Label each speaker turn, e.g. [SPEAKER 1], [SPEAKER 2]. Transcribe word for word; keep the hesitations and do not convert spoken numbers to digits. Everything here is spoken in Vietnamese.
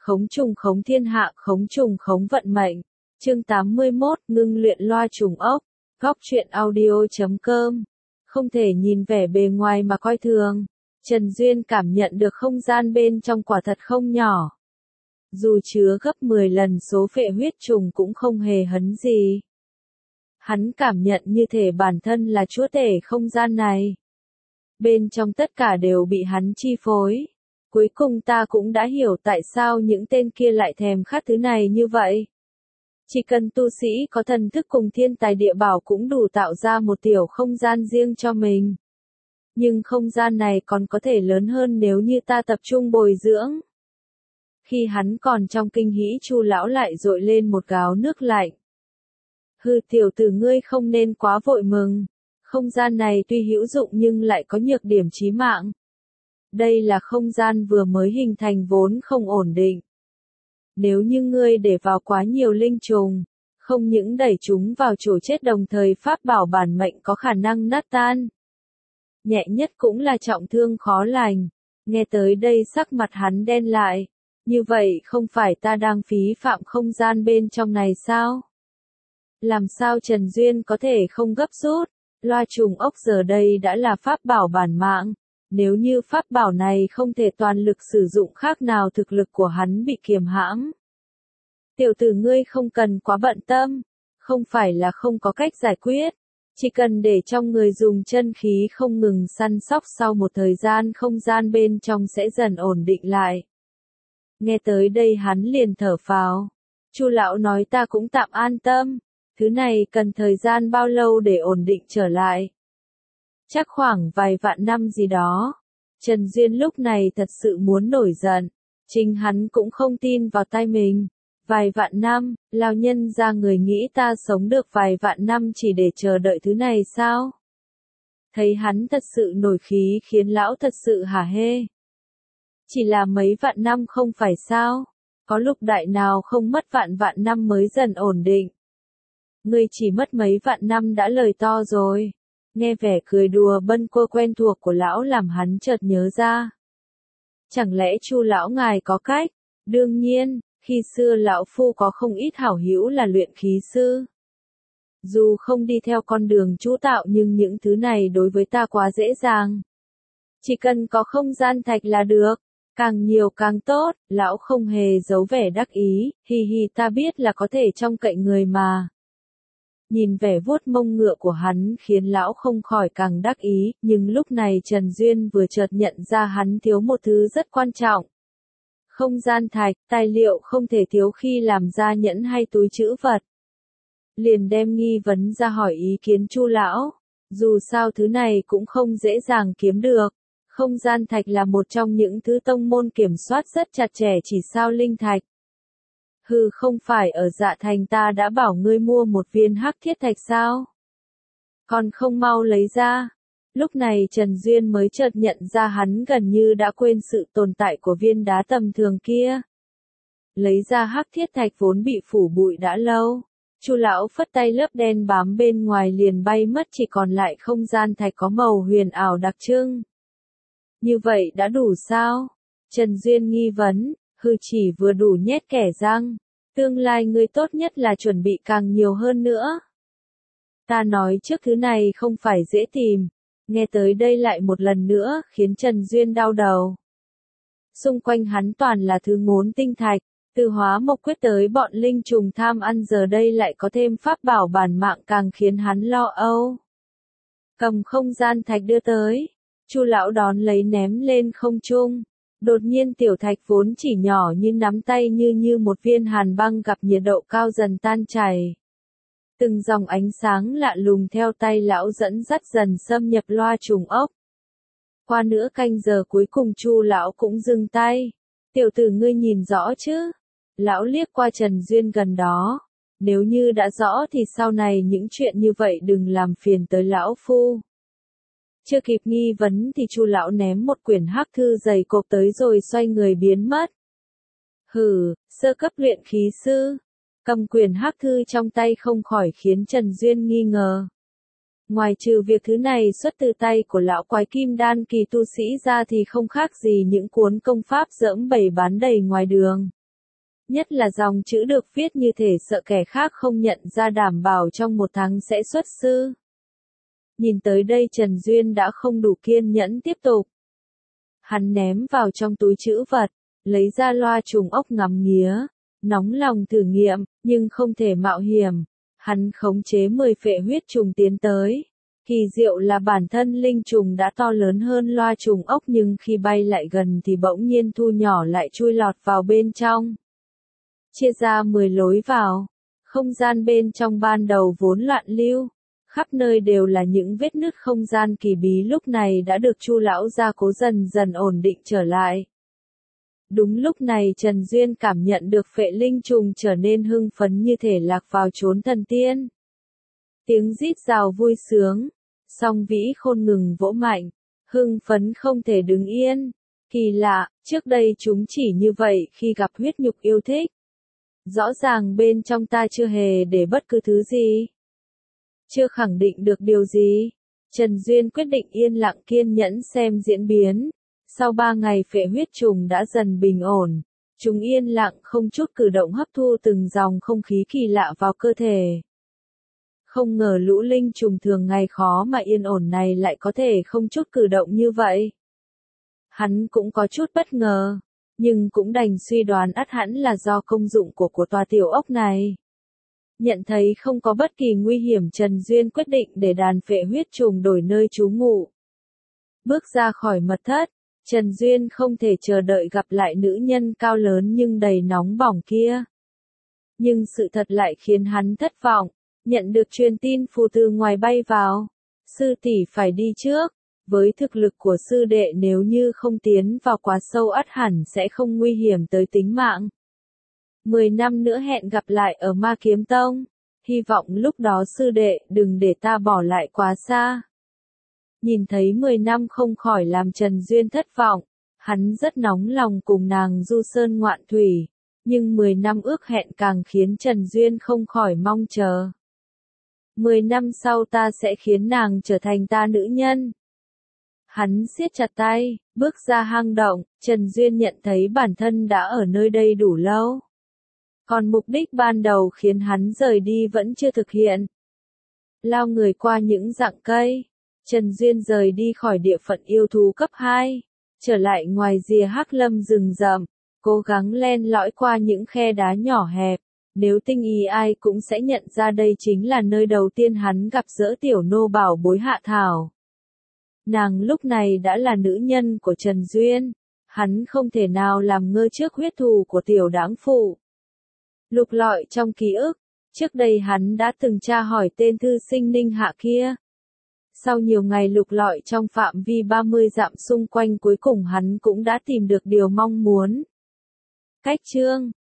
[SPEAKER 1] Khống trùng khống thiên hạ, khống trùng khống vận mệnh. Chương tám mươi mốt, ngưng luyện loa trùng ốc. Góc truyện audio chấm com. Không thể nhìn vẻ bề ngoài mà coi thường. Trần Duyên cảm nhận được không gian bên trong quả thật không nhỏ. Dù chứa gấp mười lần số phệ huyết trùng cũng không hề hấn gì. Hắn cảm nhận như thể bản thân là chúa tể không gian này. Bên trong tất cả đều bị hắn chi phối. Cuối cùng ta cũng đã hiểu tại sao những tên kia lại thèm khát thứ này như vậy. Chỉ cần tu sĩ có thần thức cùng thiên tài địa bảo cũng đủ tạo ra một tiểu không gian riêng cho mình. Nhưng không gian này còn có thể lớn hơn nếu như ta tập trung bồi dưỡng. Khi hắn còn trong kinh hỉ, Chu lão lại dội lên một gáo nước lạnh. Hừ, tiểu tử ngươi không nên quá vội mừng. Không gian này tuy hữu dụng nhưng lại có nhược điểm chí mạng. Đây là không gian vừa mới hình thành vốn không ổn định. Nếu như ngươi để vào quá nhiều linh trùng, không những đẩy chúng vào chỗ chết đồng thời pháp bảo bản mệnh có khả năng nát tan. Nhẹ nhất cũng là trọng thương khó lành. Nghe tới đây sắc mặt hắn đen lại. Như vậy không phải ta đang phí phạm không gian bên trong này sao? Làm sao Trần Duyên có thể không gấp rút? Loa trùng ốc giờ đây đã là pháp bảo bản mạng. Nếu như pháp bảo này không thể toàn lực sử dụng khác nào thực lực của hắn bị kiềm hãm. Tiểu tử ngươi không cần quá bận tâm. Không phải là không có cách giải quyết. Chỉ cần để trong người dùng chân khí không ngừng săn sóc, sau một thời gian không gian bên trong sẽ dần ổn định lại. Nghe tới đây hắn liền thở phào. Chu lão nói ta cũng tạm an tâm. Thứ này cần thời gian bao lâu để ổn định trở lại? Chắc khoảng vài vạn năm gì đó. Trần Duyên lúc này thật sự muốn nổi giận. Chính hắn cũng không tin vào tay mình. Vài vạn năm, lão nhân ra người nghĩ ta sống được vài vạn năm chỉ để chờ đợi thứ này sao? Thấy hắn thật sự nổi khí khiến lão thật sự hả hê. Chỉ là mấy vạn năm không phải sao? Có lúc đại nào không mất vạn vạn năm mới dần ổn định. Ngươi chỉ mất mấy vạn năm đã lời to rồi. Nghe vẻ cười đùa bâng quơ quen thuộc của lão làm hắn chợt nhớ ra. Chẳng lẽ Chu lão ngài có cách? Đương nhiên, khi xưa lão phu có không ít hảo hữu là luyện khí sư. Dù không đi theo con đường chú tạo nhưng những thứ này đối với ta quá dễ dàng. Chỉ cần có không gian thạch là được. Càng nhiều càng tốt, lão không hề giấu vẻ đắc ý, hi hi ta biết là có thể trông cậy người mà. Nhìn vẻ vuốt mông ngựa của hắn khiến lão không khỏi càng đắc ý, nhưng lúc này Trần Duyên vừa chợt nhận ra hắn thiếu một thứ rất quan trọng. Không gian thạch, tài liệu không thể thiếu khi làm ra nhẫn hay túi trữ vật. Liền đem nghi vấn ra hỏi ý kiến Chu lão. Dù sao thứ này cũng không dễ dàng kiếm được. Không gian thạch là một trong những thứ tông môn kiểm soát rất chặt chẽ, chỉ sao linh thạch. Hừ, không phải ở Dạ Thành ta đã bảo ngươi mua một viên hắc thiết thạch sao? Còn không mau lấy ra. Lúc này Trần Duyên mới chợt nhận ra hắn gần như đã quên sự tồn tại của viên đá tầm thường kia. Lấy ra hắc thiết thạch vốn bị phủ bụi đã lâu. Chu lão phất tay, lớp đen bám bên ngoài liền bay mất, chỉ còn lại không gian thạch có màu huyền ảo đặc trưng. Như vậy đã đủ sao? Trần Duyên nghi vấn. Hừ, chỉ vừa đủ nhét kẻ răng. Tương lai ngươi tốt nhất là chuẩn bị càng nhiều hơn nữa. Ta nói trước thứ này không phải dễ tìm. Nghe tới đây lại một lần nữa khiến Trần Duyên đau đầu. Xung quanh hắn toàn là thứ ngốn tinh thạch. Từ hóa mộc quyết tới bọn linh trùng tham ăn, giờ đây lại có thêm pháp bảo bản mạng càng khiến hắn lo âu. Cầm không gian thạch đưa tới. Chu lão đón lấy ném lên không trung. Đột nhiên tiểu thạch vốn chỉ nhỏ như nắm tay như như một viên hàn băng gặp nhiệt độ cao dần tan chảy. Từng dòng ánh sáng lạ lùng theo tay lão dẫn dắt dần xâm nhập loa trùng ốc. Qua nửa canh giờ cuối cùng Chu lão cũng dừng tay. Tiểu tử ngươi nhìn rõ chứ? Lão liếc qua Trần Duyên gần đó. Nếu như đã rõ thì sau này những chuyện như vậy đừng làm phiền tới lão phu. Chưa kịp nghi vấn thì Chu lão ném một quyển hắc thư dày cộp tới rồi xoay người biến mất. Hừ, sơ cấp luyện khí sư. Cầm quyển hắc thư trong tay không khỏi khiến Trần Duyên nghi ngờ. Ngoài trừ việc thứ này xuất từ tay của lão quái kim đan kỳ tu sĩ ra thì không khác gì những cuốn công pháp dẫm bày bán đầy ngoài đường. Nhất là dòng chữ được viết như thể sợ kẻ khác không nhận ra, đảm bảo trong một tháng sẽ xuất sư. Nhìn tới đây Trần Duyên đã không đủ kiên nhẫn tiếp tục. Hắn ném vào trong túi trữ vật, lấy ra loa trùng ốc ngắm nghía, nóng lòng thử nghiệm, nhưng không thể mạo hiểm. Hắn khống chế mười phệ huyết trùng tiến tới. Kỳ diệu là bản thân linh trùng đã to lớn hơn loa trùng ốc, nhưng khi bay lại gần thì bỗng nhiên thu nhỏ lại, chui lọt vào bên trong. Chia ra mười lối vào. Không gian bên trong ban đầu vốn loạn lưu, khắp nơi đều là những vết nứt không gian kỳ bí, lúc này đã được Chu lão gia cố dần dần ổn định trở lại. Đúng lúc này Trần Duyên cảm nhận được phệ linh trùng trở nên hưng phấn, như thể lạc vào chốn thần tiên. Tiếng rít rào vui sướng, song vĩ khôn ngừng vỗ mạnh, hưng phấn không thể đứng yên. Kỳ lạ, trước đây chúng chỉ như vậy khi gặp huyết nhục yêu thích. Rõ ràng bên trong ta chưa hề để bất cứ thứ gì. Chưa khẳng định được điều gì. Trần Duyên quyết định yên lặng kiên nhẫn xem diễn biến. Sau ba ngày phệ huyết trùng đã dần bình ổn. Chúng yên lặng không chút cử động, hấp thu từng dòng không khí kỳ lạ vào cơ thể. Không ngờ lũ linh trùng thường ngày khó mà yên ổn này lại có thể không chút cử động như vậy. Hắn cũng có chút bất ngờ, nhưng cũng đành suy đoán ắt hẳn là do công dụng của của tòa tiểu ốc này. Nhận thấy không có bất kỳ nguy hiểm, Trần Duyên quyết định để đàn phệ huyết trùng đổi nơi trú ngụ. Bước ra khỏi mật thất, Trần Duyên không thể chờ đợi gặp lại nữ nhân cao lớn nhưng đầy nóng bỏng kia. Nhưng sự thật lại khiến hắn thất vọng, nhận được truyền tin phù từ ngoài bay vào. Sư tỷ phải đi trước, với thực lực của sư đệ nếu như không tiến vào quá sâu ắt hẳn sẽ không nguy hiểm tới tính mạng. Mười năm nữa hẹn gặp lại ở Ma Kiếm Tông, hy vọng lúc đó sư đệ đừng để ta bỏ lại quá xa. Nhìn thấy mười năm không khỏi làm Trần Duyên thất vọng, hắn rất nóng lòng cùng nàng du sơn ngoạn thủy, nhưng mười năm ước hẹn càng khiến Trần Duyên không khỏi mong chờ. Mười năm sau ta sẽ khiến nàng trở thành ta nữ nhân. Hắn siết chặt tay, bước ra hang động, Trần Duyên nhận thấy bản thân đã ở nơi đây đủ lâu. Còn mục đích ban đầu khiến hắn rời đi vẫn chưa thực hiện. Lao người qua những rặng cây, Trần Duyên rời đi khỏi địa phận yêu thú cấp hai, trở lại ngoài rìa Hắc Lâm rừng rậm, cố gắng len lỏi qua những khe đá nhỏ hẹp. Nếu tinh ý ai cũng sẽ nhận ra đây chính là nơi đầu tiên hắn gặp gỡ tiểu nô bảo bối Hạ Thảo. Nàng lúc này đã là nữ nhân của Trần Duyên, hắn không thể nào làm ngơ trước huyết thù của tiểu đáng phụ. Lục lọi trong ký ức, trước đây hắn đã từng tra hỏi tên thư sinh Ninh Hạ kia. Sau nhiều ngày lục lọi trong phạm vi ba mươi dặm xung quanh, cuối cùng hắn cũng đã tìm được điều mong muốn. Cách chương